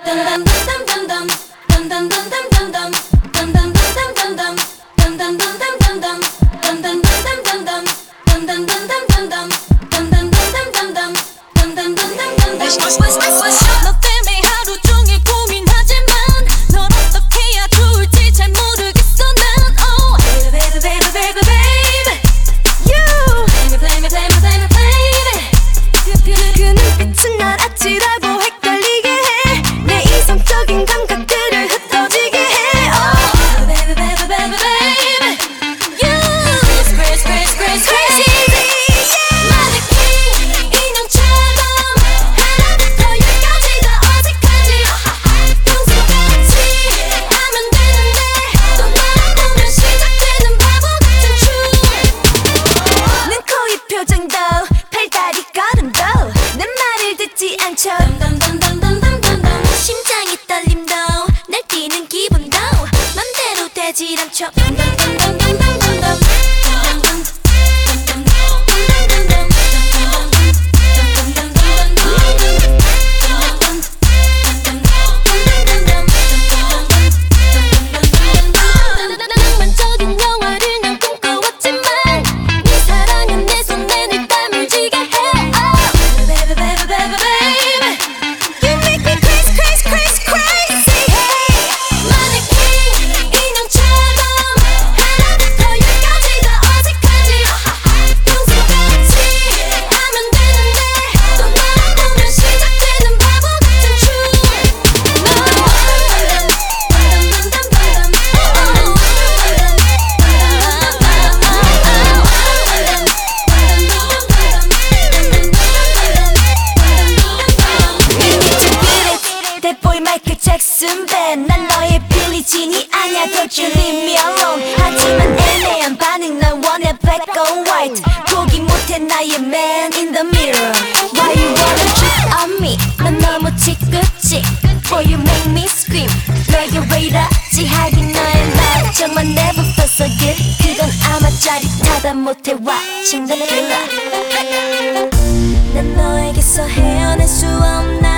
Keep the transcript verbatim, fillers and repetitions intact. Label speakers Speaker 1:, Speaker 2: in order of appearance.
Speaker 1: 너 때문에 하루 종일 고민하지만 널 어떻게 해야 좋을지 잘 모르겠어 난. Oh baby baby baby baby you play me play me play me play me baby. 그 눈빛은 날 아찔하고 헷갈리게 해. 내 이성적인 감각들을 흩어지게 해. Oh baby baby baby baby you crazy crazy crazy crazy. 심장이 떨림도 날 뛰는 기분도 맘대로 되질 않죠. 낭만적인 영화를 난 꿈꿔왔지만 네 사랑은 내 손에 늘 땀을 쥐게 해. Oh baby baby baby baby you make me crazy crazy crazy crazy. Hey 마네킹 인형처럼 하나부터 열까지 다 어색하지. 평소같이 하면 되는데 또 나랑 보면 시작되는 바보 같은 춤. 대보이 마이클 잭슨 밴. 난 너의 빌리진이 아냐 Don't you leave me alone. 하지만 애매한 반응 난 원해 black or white. 포기 못해 나의 man in the mirror. Why you wanna cheat on me. 난 너무 지긋지 Boy you make me scream. 내게 왜 이러지 하긴 너의 나 정말 never felt so good. 그건 아마 짜릿하다 못해 watching the killer. 난 너에게서 헤어날 수 없나.